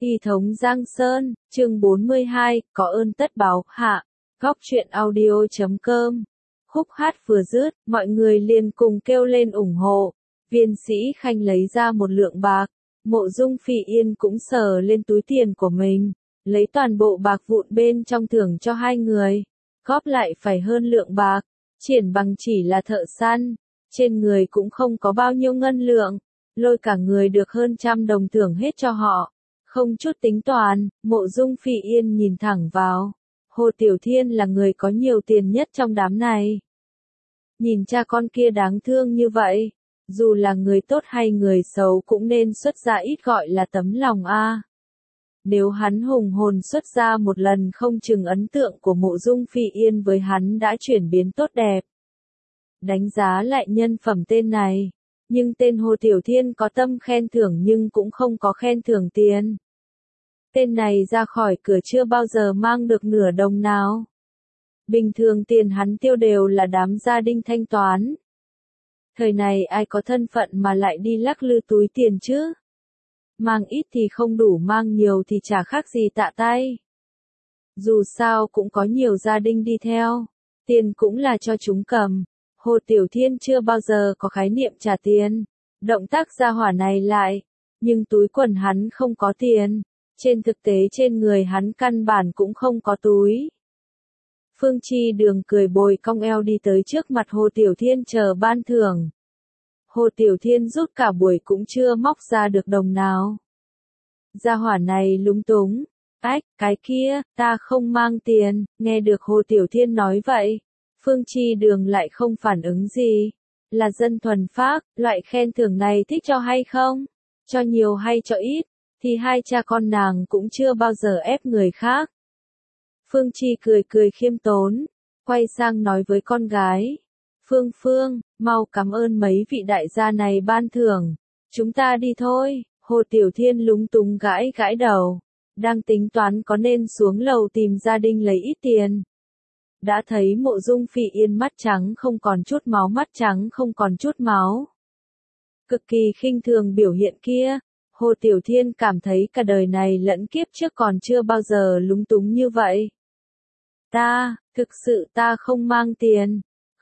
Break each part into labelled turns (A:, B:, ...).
A: Y thống Giang Sơn, chương 42, có ơn tất báo, hạ. Góc truyện audio.com. Khúc hát vừa dứt, mọi người liền cùng kêu lên ủng hộ. Viên Sĩ Khanh lấy ra một lượng bạc. Mộ Dung Phỉ Yên cũng sờ lên túi tiền của mình, lấy toàn bộ bạc vụn bên trong thưởng cho hai người. Góp lại phải hơn lượng bạc. Triển Bằng chỉ là thợ săn, trên người cũng không có bao nhiêu ngân lượng, lôi cả người được hơn 100 đồng thưởng hết cho họ. Không chút tính toán, Mộ Dung Phỉ Yên nhìn thẳng vào. Hồ Tiểu Thiên là người có nhiều tiền nhất trong đám này. Nhìn cha con kia đáng thương như vậy, dù là người tốt hay người xấu cũng nên xuất ra ít gọi là tấm lòng a. Nếu hắn hùng hồn xuất ra một lần, không chừng ấn tượng của Mộ Dung Phỉ Yên với hắn đã chuyển biến tốt đẹp. Đánh giá lại nhân phẩm tên này, nhưng tên Hồ Tiểu Thiên có tâm khen thưởng nhưng cũng không có khen thưởng tiền. Tên này ra khỏi cửa chưa bao giờ mang được nửa đồng nào. Bình thường tiền hắn tiêu đều là đám gia đình thanh toán. Thời này ai có thân phận mà lại đi lắc lư túi tiền chứ? Mang ít thì không đủ, mang nhiều thì chả khác gì tạ tay. Dù sao cũng có nhiều gia đình đi theo, tiền cũng là cho chúng cầm. Hồ Tiểu Thiên chưa bao giờ có khái niệm trả tiền. Động tác gia hỏa này lại, nhưng túi quần hắn không có tiền. Trên thực tế trên người hắn căn bản cũng không có túi. Phương Chi Đường cười bồi cong eo đi tới trước mặt Hồ Tiểu Thiên chờ ban thưởng. Hồ Tiểu Thiên rút cả buổi cũng chưa móc ra được đồng nào. Gia hỏa này lúng túng. Ách, cái kia, ta không mang tiền. Nghe được Hồ Tiểu Thiên nói vậy, Phương Chi Đường lại không phản ứng gì. Là dân thuần phác, loại khen thưởng này thích cho hay không? Cho nhiều hay cho ít? Thì hai cha con nàng cũng chưa bao giờ ép người khác. Phương Chi cười cười khiêm tốn, quay sang nói với con gái. Phương, mau cảm ơn mấy vị đại gia này ban thưởng. Chúng ta đi thôi. Hồ Tiểu Thiên lúng túng gãi gãi đầu. Đang tính toán có nên xuống lầu tìm gia đình lấy ít tiền. Đã thấy Mộ Dung Phỉ Yên mắt trắng không còn chút máu, mắt trắng không còn chút máu. Cực kỳ khinh thường biểu hiện kia. Hồ Tiểu Thiên cảm thấy cả đời này lẫn kiếp trước còn chưa bao giờ lúng túng như vậy. Thực sự ta không mang tiền.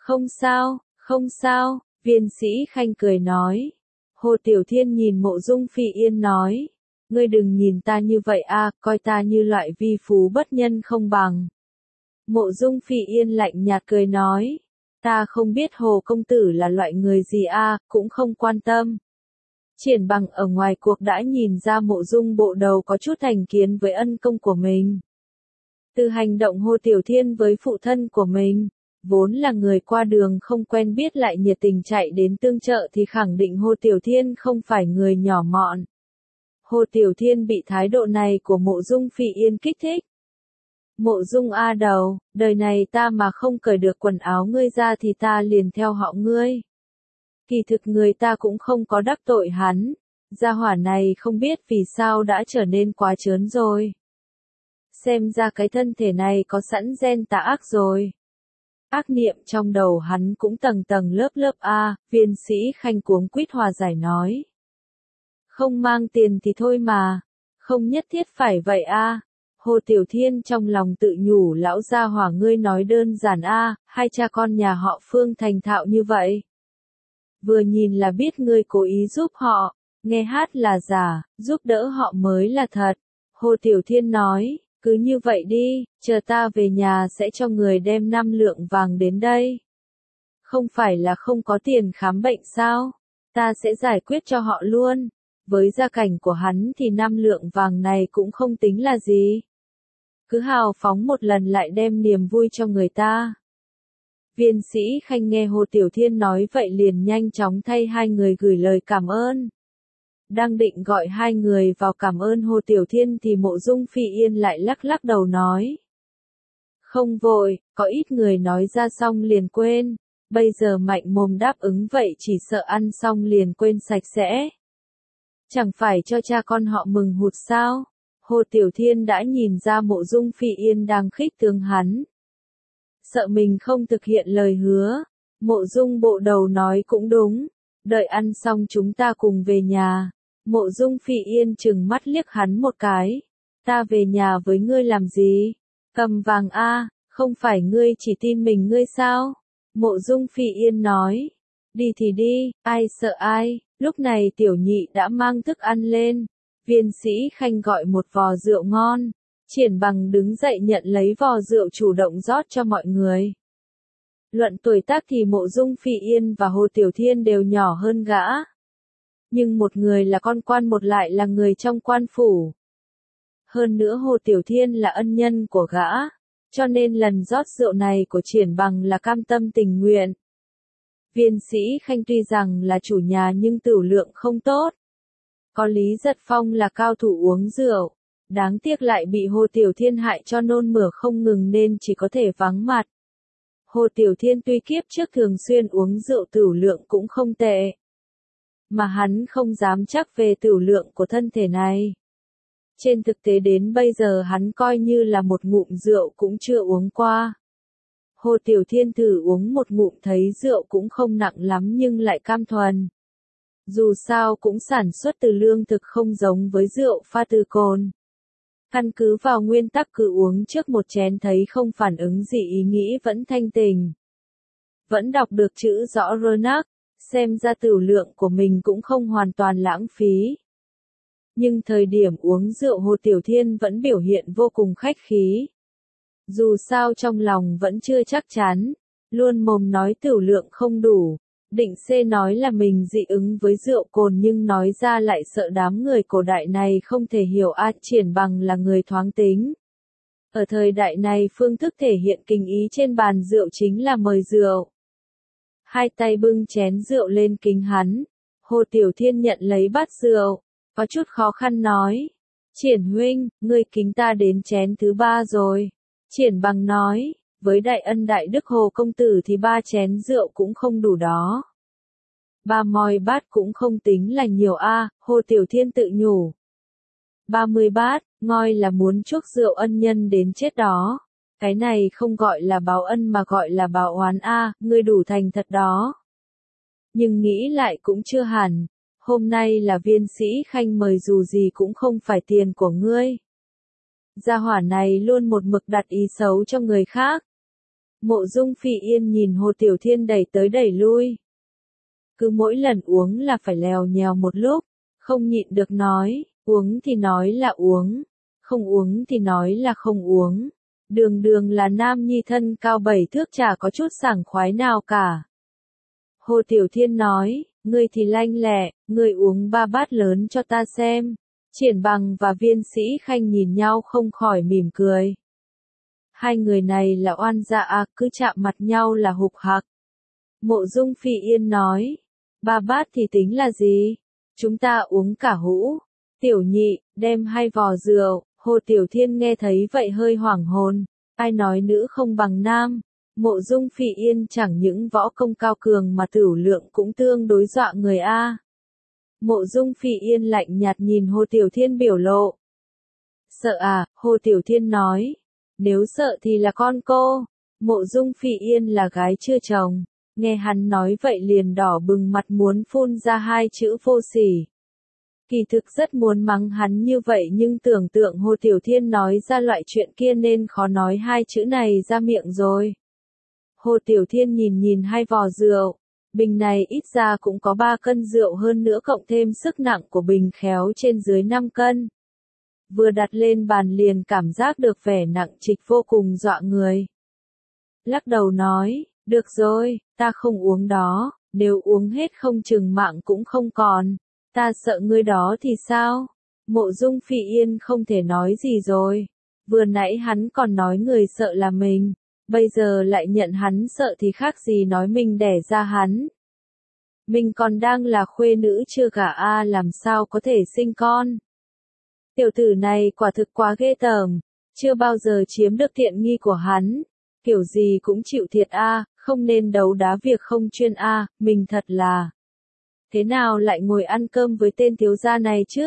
A: Không sao, Viên Sĩ Khanh cười nói. Hồ Tiểu Thiên nhìn Mộ Dung Phỉ Yên nói. Ngươi đừng nhìn ta như vậy a, coi ta như loại vi phú bất nhân không bằng. Mộ Dung Phỉ Yên lạnh nhạt cười nói. Ta không biết Hồ công tử là loại người gì a, cũng không quan tâm. Triển Bằng ở ngoài cuộc đã nhìn ra Mộ Dung bộ đầu có chút thành kiến với ân công của mình. Từ hành động Hồ Tiểu Thiên với phụ thân của mình, vốn là người qua đường không quen biết lại nhiệt tình chạy đến tương trợ thì khẳng định Hồ Tiểu Thiên không phải người nhỏ mọn. Hồ Tiểu Thiên bị thái độ này của Mộ Dung Phỉ Yên kích thích. Mộ Dung a đầu, đời này ta mà không cởi được quần áo ngươi ra thì ta liền theo họ ngươi. Kỳ thực người ta cũng không có đắc tội hắn. Gia hỏa này không biết vì sao đã trở nên quá trớn rồi. Xem ra cái thân thể này có sẵn gen tà ác rồi. Ác niệm trong đầu hắn cũng tầng tầng lớp lớp a. Viên Sĩ Khanh cuống quýt hòa giải nói. Không mang tiền thì thôi mà. Không nhất thiết phải vậy a. Hồ Tiểu Thiên trong lòng tự nhủ, lão gia hỏa ngươi nói đơn giản a. Hai cha con nhà họ Phương thành thạo như vậy. Vừa nhìn là biết ngươi cố ý giúp họ, nghe hát là giả, giúp đỡ họ mới là thật. Hồ Tiểu Thiên nói, cứ như vậy đi, chờ ta về nhà sẽ cho người đem 5 lượng vàng đến đây. Không phải là không có tiền khám bệnh sao? Ta sẽ giải quyết cho họ luôn. Với gia cảnh của hắn thì 5 lượng vàng này cũng không tính là gì. Cứ hào phóng một lần lại đem niềm vui cho người ta. Viên Sĩ Khanh nghe Hồ Tiểu Thiên nói vậy liền nhanh chóng thay hai người gửi lời cảm ơn. Đang định gọi hai người vào cảm ơn Hồ Tiểu Thiên thì Mộ Dung Phỉ Yên lại lắc lắc đầu nói. Không vội, có ít người nói ra xong liền quên. Bây giờ mạnh mồm đáp ứng vậy chỉ sợ ăn xong liền quên sạch sẽ. Chẳng phải cho cha con họ mừng hụt sao? Hồ Tiểu Thiên đã nhìn ra Mộ Dung Phỉ Yên đang khích tướng hắn. Sợ mình không thực hiện lời hứa. Mộ Dung bộ đầu nói cũng đúng. Đợi ăn xong chúng ta cùng về nhà. Mộ Dung Phi Yên trừng mắt liếc hắn một cái. Ta về nhà với ngươi làm gì? Cầm vàng a, không phải ngươi chỉ tin mình ngươi sao? Mộ Dung Phi Yên nói. Đi thì đi, ai sợ ai, lúc này tiểu nhị đã mang thức ăn lên. Viên Sĩ Khanh gọi một vò rượu ngon. Triển Bằng đứng dậy nhận lấy vò rượu chủ động rót cho mọi người. Luận tuổi tác thì Mộ Dung Phi Yên và Hồ Tiểu Thiên đều nhỏ hơn gã. Nhưng một người là con quan, một lại là người trong quan phủ. Hơn nữa Hồ Tiểu Thiên là ân nhân của gã, cho nên lần rót rượu này của Triển Bằng là cam tâm tình nguyện. Viên Sĩ Khanh tuy rằng là chủ nhà nhưng tửu lượng không tốt. Có Lý Giật Phong là cao thủ uống rượu, đáng tiếc lại bị Hồ Tiểu Thiên hại cho nôn mửa không ngừng nên chỉ có thể vắng mặt. Hồ Tiểu Thiên tuy kiếp trước thường xuyên uống rượu tửu lượng cũng không tệ, mà hắn không dám chắc về tửu lượng của thân thể này. Trên thực tế đến bây giờ hắn coi như là một ngụm rượu cũng chưa uống qua. Hồ Tiểu Thiên thử uống một ngụm thấy rượu cũng không nặng lắm nhưng lại cam thuần. Dù sao cũng sản xuất từ lương thực không giống với rượu pha từ cồn. Căn cứ vào nguyên tắc cứ uống trước một chén thấy không phản ứng gì ý nghĩ vẫn thanh tình. Vẫn đọc được chữ rõ Ronak, xem ra tửu lượng của mình cũng không hoàn toàn lãng phí. Nhưng thời điểm uống rượu Hồ Tiểu Thiên vẫn biểu hiện vô cùng khách khí. Dù sao trong lòng vẫn chưa chắc chắn, luôn mồm nói tửu lượng không đủ, định xê nói là mình dị ứng với rượu cồn nhưng nói ra lại sợ đám người cổ đại này không thể hiểu Triển Bằng là người thoáng tính. Ở thời đại này phương thức thể hiện kinh ý trên bàn rượu chính là mời rượu. Hai tay bưng chén rượu lên kính hắn, Hồ Tiểu Thiên nhận lấy bát rượu, có chút khó khăn nói. Triển huynh, ngươi kính ta đến chén thứ 3 rồi. Triển Bằng nói, với đại ân đại đức Hồ công tử thì 3 chén rượu cũng không đủ đó. 3 mòi bát cũng không tính là nhiều a, Hồ Tiểu Thiên tự nhủ. 30 bát, ngoi là muốn chuốc rượu ân nhân đến chết đó. Cái này không gọi là báo ân mà gọi là báo oán a, ngươi đủ thành thật đó. Nhưng nghĩ lại cũng chưa hẳn, hôm nay là Viên Sĩ Khanh mời dù gì cũng không phải tiền của ngươi. Gia hỏa này luôn một mực đặt ý xấu cho người khác. Mộ Dung Phi Yên nhìn Hồ Tiểu Thiên đẩy tới đẩy lui. Cứ mỗi lần uống là phải lèo nhèo một lúc, không nhịn được nói, uống thì nói là uống, không uống thì nói là không uống. Đường đường là nam nhi thân cao 7 thước chả có chút sảng khoái nào cả. Hồ Tiểu Thiên nói, ngươi thì lanh lẹ, ngươi uống 3 bát lớn cho ta xem. Triển Bằng và Viên Sĩ Khanh nhìn nhau không khỏi mỉm cười. Hai người này là oan gia à, cứ chạm mặt nhau là hục hặc. Mộ Dung Phi Yên nói, 3 bát thì tính là gì? Chúng ta uống cả hũ. Tiểu nhị, đem 2 vò rượu. Hồ Tiểu Thiên nghe thấy vậy hơi hoảng hồn. Ai nói nữ không bằng nam? Mộ Dung Phi Yên chẳng những võ công cao cường mà tửu lượng cũng tương đối dọa người a. Mộ Dung Phi Yên lạnh nhạt nhìn Hồ Tiểu Thiên biểu lộ. Sợ à, Hồ Tiểu Thiên nói. Nếu sợ thì là con cô. Mộ Dung Phi Yên là gái chưa chồng. Nghe hắn nói vậy liền đỏ bừng mặt muốn phun ra 2 chữ vô sỉ. Kỳ thực rất muốn mắng hắn như vậy nhưng tưởng tượng Hồ Tiểu Thiên nói ra loại chuyện kia nên khó nói 2 chữ này ra miệng rồi. Hồ Tiểu Thiên nhìn 2 vò rượu. Bình này ít ra cũng có 3 cân rượu hơn nữa cộng thêm sức nặng của bình khéo trên dưới 5 cân. Vừa đặt lên bàn liền cảm giác được vẻ nặng trịch vô cùng dọa người. Lắc đầu nói, được rồi, ta không uống đó, nếu uống hết không chừng mạng cũng không còn. Ta sợ ngươi đó thì sao? Mộ Dung Phi Yên không thể nói gì rồi. Vừa nãy hắn còn nói người sợ là mình. Bây giờ lại nhận hắn sợ thì khác gì nói mình đẻ ra hắn. Mình còn đang là khuê nữ chưa gả a, làm sao có thể sinh con. Tiểu tử này quả thực quá ghê tởm, chưa bao giờ chiếm được tiện nghi của hắn. Kiểu gì cũng chịu thiệt a, không nên đấu đá việc không chuyên a, mình thật là. Thế nào lại ngồi ăn cơm với tên thiếu gia này chứ?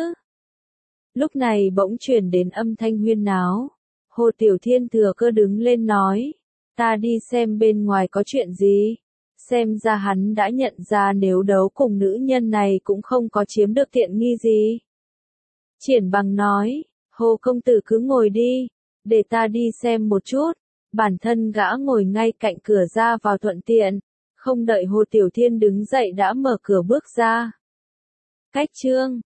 A: Lúc này bỗng truyền đến âm thanh huyên náo. Hồ Tiểu Thiên thừa cơ đứng lên nói. Ta đi xem bên ngoài có chuyện gì. xem ra hắn đã nhận ra nếu đấu cùng nữ nhân này cũng không có chiếm được tiện nghi gì. Triển Bằng nói, Hồ công tử cứ ngồi đi, để ta đi xem một chút. Bản thân gã ngồi ngay cạnh cửa ra vào thuận tiện, không đợi Hồ Tiểu Thiên đứng dậy đã mở cửa bước ra. Cách chương